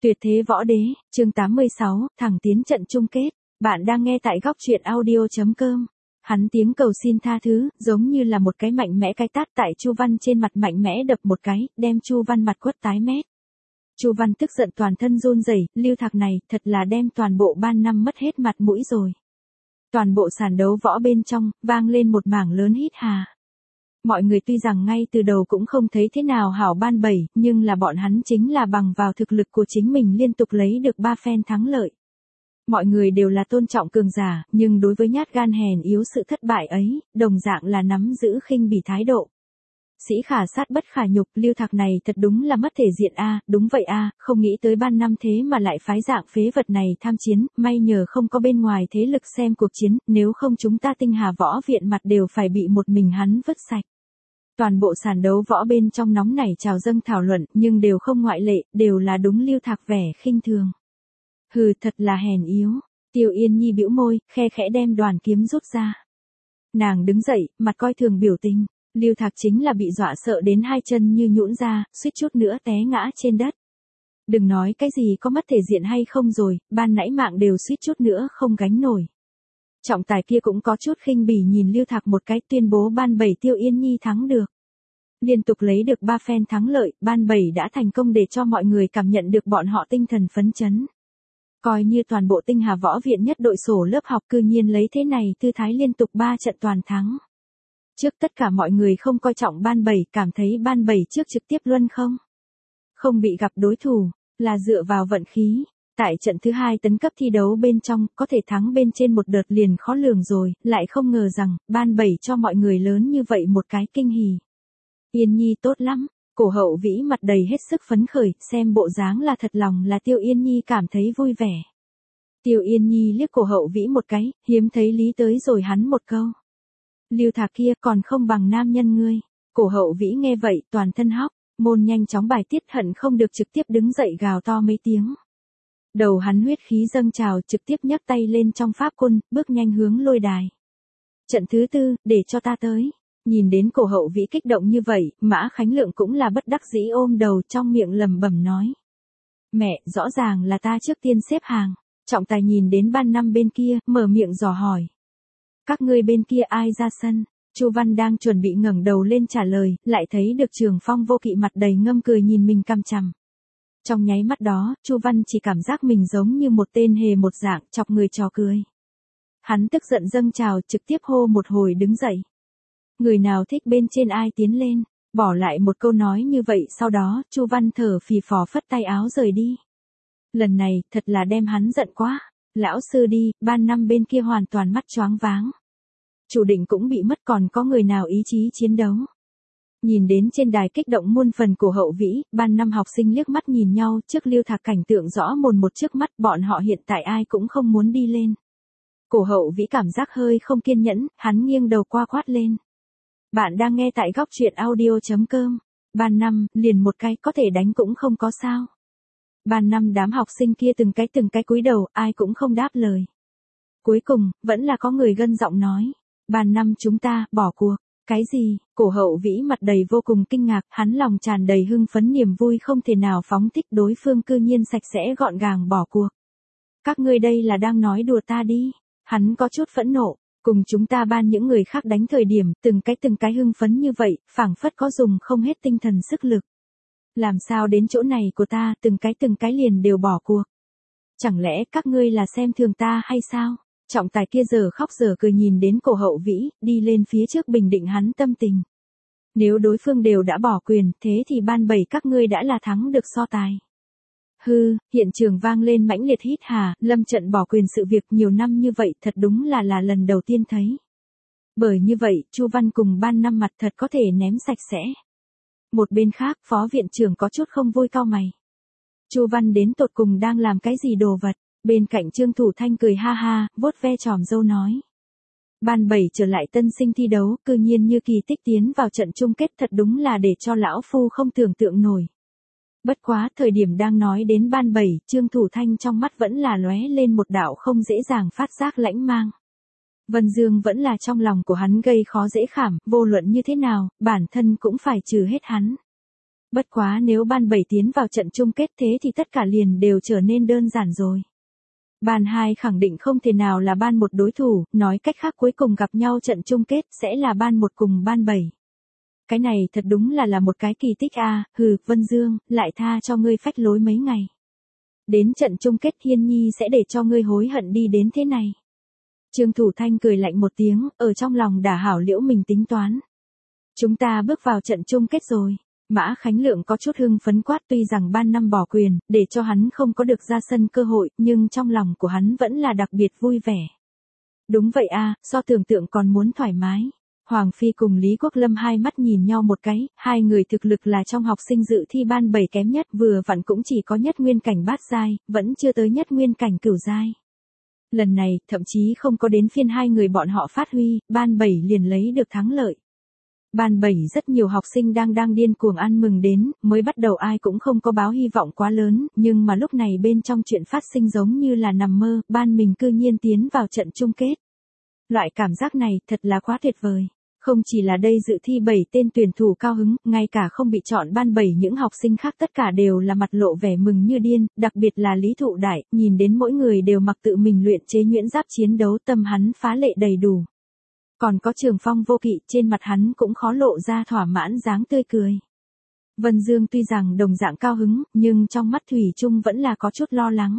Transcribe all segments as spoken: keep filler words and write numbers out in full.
Tuyệt thế võ đế, chương tám mươi sáu, thẳng tiến trận chung kết. Bạn đang nghe tại góc truyện audio chấm com. Hắn tiếng cầu xin tha thứ, giống như là một cái mạnh mẽ cái tát tại Chu Văn trên mặt mạnh mẽ đập một cái, đem Chu Văn mặt quất tái mét. Chu Văn tức giận toàn thân run rẩy, Lưu Thạc này, thật là đem toàn bộ ban năm mất hết mặt mũi rồi. Toàn bộ sàn đấu võ bên trong, vang lên một mảng lớn hít hà. Mọi người tuy rằng ngay từ đầu cũng không thấy thế nào hảo ban bảy, nhưng là bọn hắn chính là bằng vào thực lực của chính mình liên tục lấy được ba phen thắng lợi. Mọi người đều là tôn trọng cường giả, nhưng đối với nhát gan hèn yếu sự thất bại ấy, đồng dạng là nắm giữ khinh bỉ thái độ. Sĩ khả sát bất khả nhục, Lưu Thạc này thật đúng là mất thể diện a, đúng vậy a, không nghĩ tới ban năm thế mà lại phái dạng phế vật này tham chiến, may nhờ không có bên ngoài thế lực xem cuộc chiến, nếu không chúng ta Tinh Hà võ viện mặt đều phải bị một mình hắn vứt sạch. Toàn bộ sàn đấu võ bên trong nóng nảy trào dâng thảo luận, nhưng đều không ngoại lệ, đều là đúng Lưu Thạc vẻ khinh thường. Hừ, thật là hèn yếu. Tiêu Yên Nhi bĩu môi, khe khẽ đem đoàn kiếm rút ra. Nàng đứng dậy, mặt coi thường biểu tình. Lưu Thạc chính là bị dọa sợ đến hai chân như nhũn ra, suýt chút nữa té ngã trên đất. Đừng nói cái gì có mất thể diện hay không rồi, ban nãy mạng đều suýt chút nữa không gánh nổi. Trọng tài kia cũng có chút khinh bỉ nhìn Lưu Thạc một cái, tuyên bố ban bảy Tiêu Yên Nhi thắng được. Liên tục lấy được ba phen thắng lợi, ban bảy đã thành công để cho mọi người cảm nhận được bọn họ tinh thần phấn chấn. Coi như toàn bộ Tinh Hà võ viện nhất đội sổ lớp học cư nhiên lấy thế này tư thái liên tục ba trận toàn thắng. Trước tất cả mọi người không coi trọng ban bảy, cảm thấy ban bảy trước trực tiếp luân không. Không bị gặp đối thủ, là dựa vào vận khí. Tại trận thứ hai tấn cấp thi đấu bên trong, có thể thắng bên trên một đợt liền khó lường rồi, lại không ngờ rằng, ban bảy cho mọi người lớn như vậy một cái kinh hỉ. Yên Nhi tốt lắm, Cổ Hậu Vĩ mặt đầy hết sức phấn khởi, xem bộ dáng là thật lòng là Tiêu Yên Nhi cảm thấy vui vẻ. Tiêu Yên Nhi liếc Cổ Hậu Vĩ một cái, hiếm thấy lý tới rồi hắn một câu. Lưu Thạc kia còn không bằng nam nhân ngươi. Cổ Hậu Vĩ nghe vậy, toàn thân hóc, môn nhanh chóng bài tiết hận không được trực tiếp đứng dậy gào to mấy tiếng. Đầu hắn huyết khí dâng trào, trực tiếp nhấc tay lên trong pháp quân, bước nhanh hướng lôi đài. Trận thứ tư, để cho ta tới. Nhìn đến Cổ Hậu Vĩ kích động như vậy, Mã Khánh Lượng cũng là bất đắc dĩ ôm đầu trong miệng lẩm bẩm nói. Mẹ, rõ ràng là ta trước tiên xếp hàng. Trọng tài nhìn đến ban năm bên kia, mở miệng dò hỏi. Các ngươi bên kia ai ra sân? Chu Văn đang chuẩn bị ngẩng đầu lên trả lời, lại thấy được Trường Phong Vô Kỵ mặt đầy ngâm cười nhìn mình cằm chằm. Trong nháy mắt đó, Chu Văn chỉ cảm giác mình giống như một tên hề một dạng, chọc người trò cười. Hắn tức giận dâng trào, trực tiếp hô một hồi đứng dậy. Người nào thích bên trên ai tiến lên, bỏ lại một câu nói như vậy, sau đó, Chu Văn thở phì phò phất tay áo rời đi. Lần này, thật là đem hắn giận quá. Lão sư đi, ban năm bên kia hoàn toàn mắt choáng váng. Chủ định cũng bị mất, còn có người nào ý chí chiến đấu. Nhìn đến trên đài kích động muôn phần của Hậu Vĩ, ban năm học sinh liếc mắt nhìn nhau, trước Lưu Thạc cảnh tượng rõ mồn một trước mắt, bọn họ hiện tại ai cũng không muốn đi lên. Cổ Hậu Vĩ cảm giác hơi không kiên nhẫn, hắn nghiêng đầu qua quát lên. Bạn đang nghe tại góc truyện audio chấm com. Ban năm, liền một cái có thể đánh cũng không có sao. Ban năm đám học sinh kia từng cái từng cái cúi đầu, ai cũng không đáp lời. Cuối cùng, vẫn là có người gân giọng nói. Ban năm chúng ta, bỏ cuộc. Cái gì? Cổ Hậu Vĩ mặt đầy vô cùng kinh ngạc, hắn lòng tràn đầy hưng phấn niềm vui không thể nào phóng thích, đối phương cư nhiên sạch sẽ gọn gàng bỏ cuộc. Các ngươi đây là đang nói đùa ta đi. Hắn có chút phẫn nộ, cùng chúng ta ban những người khác đánh thời điểm, từng cái từng cái hưng phấn như vậy, phảng phất có dùng không hết tinh thần sức lực. Làm sao đến chỗ này của ta, từng cái từng cái liền đều bỏ cuộc. Chẳng lẽ các ngươi là xem thường ta hay sao? Trọng tài kia giờ khóc giờ cười nhìn đến Cổ Hậu Vĩ, đi lên phía trước bình định hắn tâm tình. Nếu đối phương đều đã bỏ quyền, thế thì ban bảy các ngươi đã là thắng được so tài. Hư, hiện trường vang lên mãnh liệt hít hà, lâm trận bỏ quyền sự việc nhiều năm như vậy thật đúng là là lần đầu tiên thấy. Bởi như vậy, Chu Văn cùng ban năm mặt thật có thể ném sạch sẽ. Một bên khác, phó viện trưởng có chút không vui cau mày. Chu Văn đến tột cùng đang làm cái gì đồ vật? Bên cạnh Trương Thủ Thanh cười ha ha, vuốt ve tròm râu nói. Ban bảy trở lại tân sinh thi đấu, cư nhiên như kỳ tích tiến vào trận chung kết, thật đúng là để cho lão phu không tưởng tượng nổi. Bất quá, thời điểm đang nói đến ban bảy, Trương Thủ Thanh trong mắt vẫn là lóe lên một đạo không dễ dàng phát giác lãnh mang. Vân Dương vẫn là trong lòng của hắn gây khó dễ khảm, vô luận như thế nào, bản thân cũng phải trừ hết hắn. Bất quá nếu ban bảy tiến vào trận chung kết thế thì tất cả liền đều trở nên đơn giản rồi. Ban hai khẳng định không thể nào là ban một đối thủ, nói cách khác cuối cùng gặp nhau trận chung kết sẽ là ban một cùng ban bảy. Cái này thật đúng là là một cái kỳ tích a, à, hừ, Vân Dương, lại tha cho ngươi phách lối mấy ngày. Đến trận chung kết Hiên Nhi sẽ để cho ngươi hối hận đi đến thế này. Trương Thủ Thanh cười lạnh một tiếng, ở trong lòng đã hảo liễu mình tính toán. Chúng ta bước vào trận chung kết rồi. Mã Khánh Lượng có chút hưng phấn quát, tuy rằng ban năm bỏ quyền, để cho hắn không có được ra sân cơ hội, nhưng trong lòng của hắn vẫn là đặc biệt vui vẻ. Đúng vậy a, à, so tưởng tượng còn muốn thoải mái. Hoàng Phi cùng Lý Quốc Lâm hai mắt nhìn nhau một cái, hai người thực lực là trong học sinh dự thi ban bảy kém nhất, vừa vặn cũng chỉ có nhất nguyên cảnh bát giai, vẫn chưa tới nhất nguyên cảnh cửu giai. Lần này, thậm chí không có đến phiên hai người bọn họ phát huy, ban bảy liền lấy được thắng lợi. Ban bảy rất nhiều học sinh đang đang điên cuồng ăn mừng đến, mới bắt đầu ai cũng không có báo hy vọng quá lớn, nhưng mà lúc này bên trong chuyện phát sinh giống như là nằm mơ, ban mình cư nhiên tiến vào trận chung kết. Loại cảm giác này thật là quá tuyệt vời. Không chỉ là đây dự thi bảy tên tuyển thủ cao hứng, ngay cả không bị chọn ban bảy những học sinh khác tất cả đều là mặt lộ vẻ mừng như điên, đặc biệt là Lý Thụ Đại, nhìn đến mỗi người đều mặc tự mình luyện chế nhuyễn giáp chiến đấu, tâm hắn phá lệ đầy đủ. Còn có Trường Phong Vô Kỵ, trên mặt hắn cũng khó lộ ra thỏa mãn dáng tươi cười. Vân Dương tuy rằng đồng dạng cao hứng, nhưng trong mắt thủy chung vẫn là có chút lo lắng.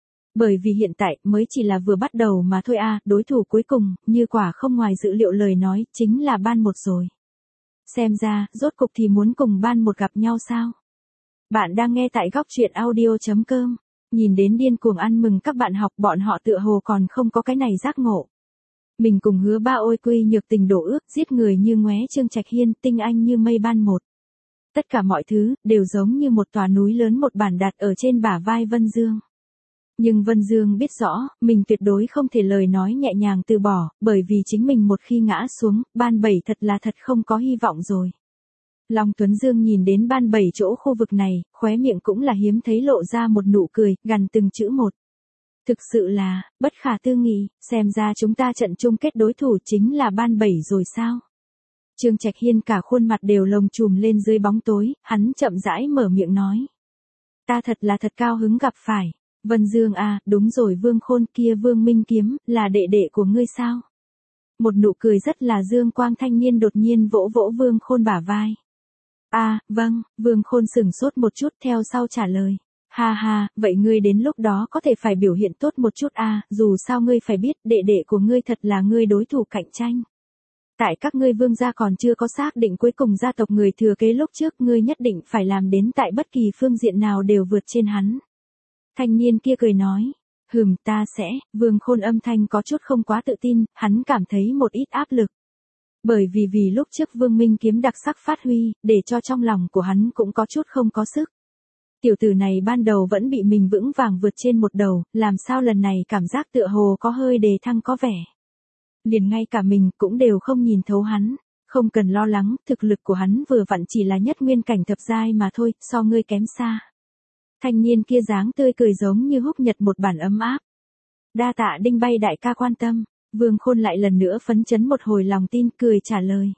Bởi vì hiện tại mới chỉ là vừa bắt đầu mà thôi a, à, đối thủ cuối cùng, như quả không ngoài dự liệu lời nói, chính là ban một rồi. Xem ra, rốt cục thì muốn cùng ban một gặp nhau sao? Bạn đang nghe tại góc truyện audio chấm com. Nhìn đến điên cuồng ăn mừng các bạn học, bọn họ tựa hồ còn không có cái này giác ngộ. Mình cùng Hứa Ba ôi quy nhược tình đổ ước, giết người như ngoé Trương Trạch Hiên, tinh anh như mây ban một. Tất cả mọi thứ, đều giống như một tòa núi lớn một bản đặt ở trên bả vai Vân Dương. Nhưng Vân Dương biết rõ, mình tuyệt đối không thể lời nói nhẹ nhàng từ bỏ, bởi vì chính mình một khi ngã xuống, ban bảy thật là thật không có hy vọng rồi. Long Tuấn Dương nhìn đến ban bảy chỗ khu vực này, khóe miệng cũng là hiếm thấy lộ ra một nụ cười, gằn từng chữ một. Thực sự là, bất khả tư nghị, xem ra chúng ta trận chung kết đối thủ chính là ban bảy rồi sao? Trương Trạch Hiên cả khuôn mặt đều lồng chùm lên dưới bóng tối, hắn chậm rãi mở miệng nói. Ta thật là thật cao hứng gặp phải. Vân Dương à, đúng rồi Vương Khôn kia Vương Minh Kiếm, là đệ đệ của ngươi sao? Một nụ cười rất là dương quang thanh niên đột nhiên vỗ vỗ Vương Khôn bả vai. À, vâng, Vương Khôn sửng sốt một chút theo sau trả lời. Ha ha, vậy ngươi đến lúc đó có thể phải biểu hiện tốt một chút à, dù sao ngươi phải biết đệ đệ của ngươi thật là ngươi đối thủ cạnh tranh. Tại các ngươi Vương gia còn chưa có xác định cuối cùng gia tộc người thừa kế lúc trước, ngươi nhất định phải làm đến tại bất kỳ phương diện nào đều vượt trên hắn. Thanh niên kia cười nói, hừm ta sẽ, Vương Khôn âm thanh có chút không quá tự tin, hắn cảm thấy một ít áp lực. Bởi vì vì lúc trước Vương Minh Kiếm đặc sắc phát huy, để cho trong lòng của hắn cũng có chút không có sức. Tiểu tử này ban đầu vẫn bị mình vững vàng vượt trên một đầu, làm sao lần này cảm giác tựa hồ có hơi đề thăng có vẻ. Liền ngay cả mình cũng đều không nhìn thấu hắn, không cần lo lắng, thực lực của hắn vừa vặn chỉ là nhất nguyên cảnh thập giai mà thôi, so ngươi kém xa. Thanh niên kia dáng tươi cười giống như húc nhật một bản ấm áp. Đa tạ Đinh Bay đại ca quan tâm, Vương Khôn lại lần nữa phấn chấn một hồi lòng tin cười trả lời.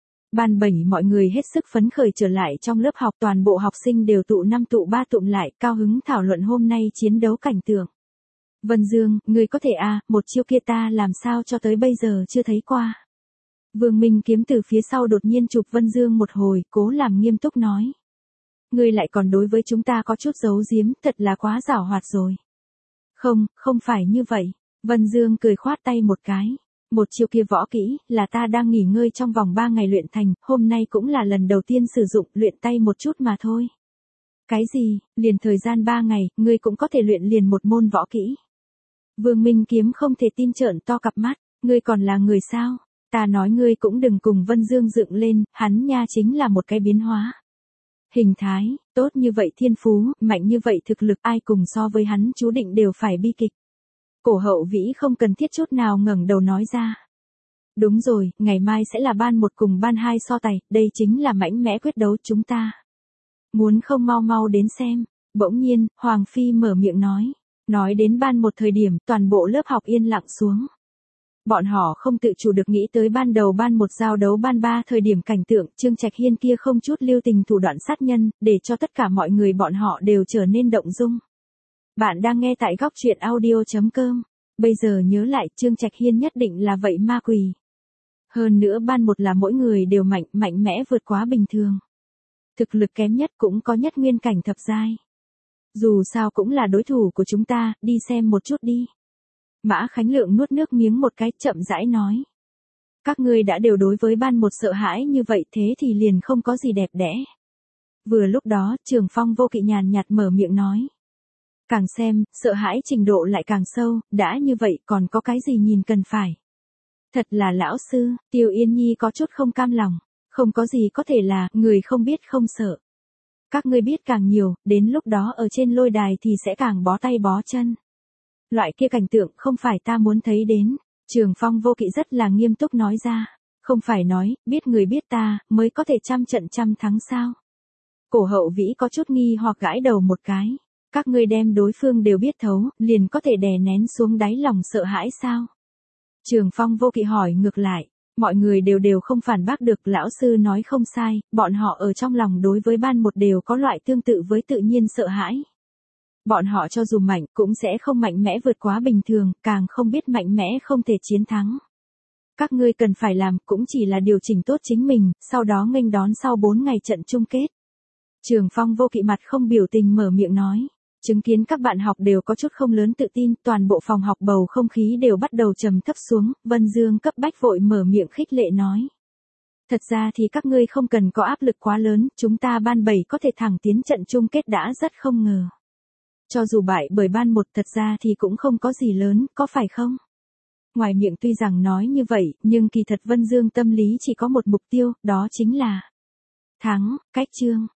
Ban bảy mọi người hết sức phấn khởi trở lại trong lớp học, toàn bộ học sinh đều tụ năm tụ ba tụm lại, cao hứng thảo luận hôm nay chiến đấu cảnh tượng. Vân Dương, ngươi có thể à, một chiêu kia ta làm sao cho tới bây giờ chưa thấy qua. Vương Minh Kiếm từ phía sau đột nhiên chụp Vân Dương một hồi, cố làm nghiêm túc nói. Ngươi lại còn đối với chúng ta có chút giấu giếm, thật là quá giảo hoạt rồi. Không, không phải như vậy. Vân Dương cười khoát tay một cái. Một chiêu kia võ kỹ, là ta đang nghỉ ngơi trong vòng ba ngày luyện thành, hôm nay cũng là lần đầu tiên sử dụng, luyện tay một chút mà thôi. Cái gì, liền thời gian ba ngày, ngươi cũng có thể luyện liền một môn võ kỹ. Vương Minh Kiếm không thể tin trợn to cặp mắt, ngươi còn là người sao? Ta nói ngươi cũng đừng cùng Vân Dương dựng lên, hắn nha chính là một cái biến hóa. Hình thái, tốt như vậy thiên phú, mạnh như vậy thực lực, ai cùng so với hắn chú định đều phải bi kịch. Cổ Hậu Vĩ không cần thiết chút nào ngẩng đầu nói ra. Đúng rồi, ngày mai sẽ là ban một cùng ban hai so tài, đây chính là mãnh mẽ quyết đấu chúng ta. Muốn không mau mau đến xem. Bỗng nhiên, Hoàng Phi mở miệng nói. Nói đến ban một thời điểm, toàn bộ lớp học yên lặng xuống. Bọn họ không tự chủ được nghĩ tới ban đầu ban một giao đấu ban ba thời điểm cảnh tượng Trương Trạch Hiên kia không chút lưu tình thủ đoạn sát nhân, để cho tất cả mọi người bọn họ đều trở nên động dung. Bạn đang nghe tại góc truyện audio chấm com. Bây giờ nhớ lại Trương Trạch Hiên nhất định là vậy ma quỷ. Hơn nữa ban một là mỗi người đều mạnh, mạnh mẽ vượt quá bình thường. Thực lực kém nhất cũng có nhất nguyên cảnh thập giai. Dù sao cũng là đối thủ của chúng ta, đi xem một chút đi. Mã Khánh Lượng nuốt nước miếng một cái chậm rãi nói. Các ngươi đã đều đối với ban một sợ hãi như vậy thế thì liền không có gì đẹp đẽ. Vừa lúc đó Trường Phong Vô Kỵ nhàn nhạt mở miệng nói. Càng xem, sợ hãi trình độ lại càng sâu, đã như vậy còn có cái gì nhìn cần phải. Thật là lão sư, Tiêu Yên Nhi có chút không cam lòng, không có gì có thể là, người không biết không sợ. Các ngươi biết càng nhiều, đến lúc đó ở trên lôi đài thì sẽ càng bó tay bó chân. Loại kia cảnh tượng không phải ta muốn thấy đến, Trường Phong Vô Kỵ rất là nghiêm túc nói ra, không phải nói, biết người biết ta, mới có thể trăm trận trăm thắng sao. Cổ Hậu Vĩ có chút nghi hoặc gãi đầu một cái. Các ngươi đem đối phương đều biết thấu, liền có thể đè nén xuống đáy lòng sợ hãi sao? Trường Phong Vô Kỵ hỏi ngược lại, mọi người đều đều không phản bác được, lão sư nói không sai, bọn họ ở trong lòng đối với ban một đều có loại tương tự với tự nhiên sợ hãi. Bọn họ cho dù mạnh cũng sẽ không mạnh mẽ vượt quá bình thường, càng không biết mạnh mẽ không thể chiến thắng. Các ngươi cần phải làm cũng chỉ là điều chỉnh tốt chính mình, sau đó nghênh đón sau bốn ngày trận chung kết. Trường Phong Vô Kỵ mặt không biểu tình mở miệng nói. Chứng kiến các bạn học đều có chút không lớn tự tin, toàn bộ phòng học bầu không khí đều bắt đầu trầm thấp xuống, Vân Dương cấp bách vội mở miệng khích lệ nói. Thật ra thì các ngươi không cần có áp lực quá lớn, chúng ta ban bảy có thể thẳng tiến trận chung kết đã rất không ngờ. Cho dù bại bởi ban một thật ra thì cũng không có gì lớn, có phải không? Ngoài miệng tuy rằng nói như vậy, nhưng kỳ thật Vân Dương tâm lý chỉ có một mục tiêu, đó chính là thắng, cách chương.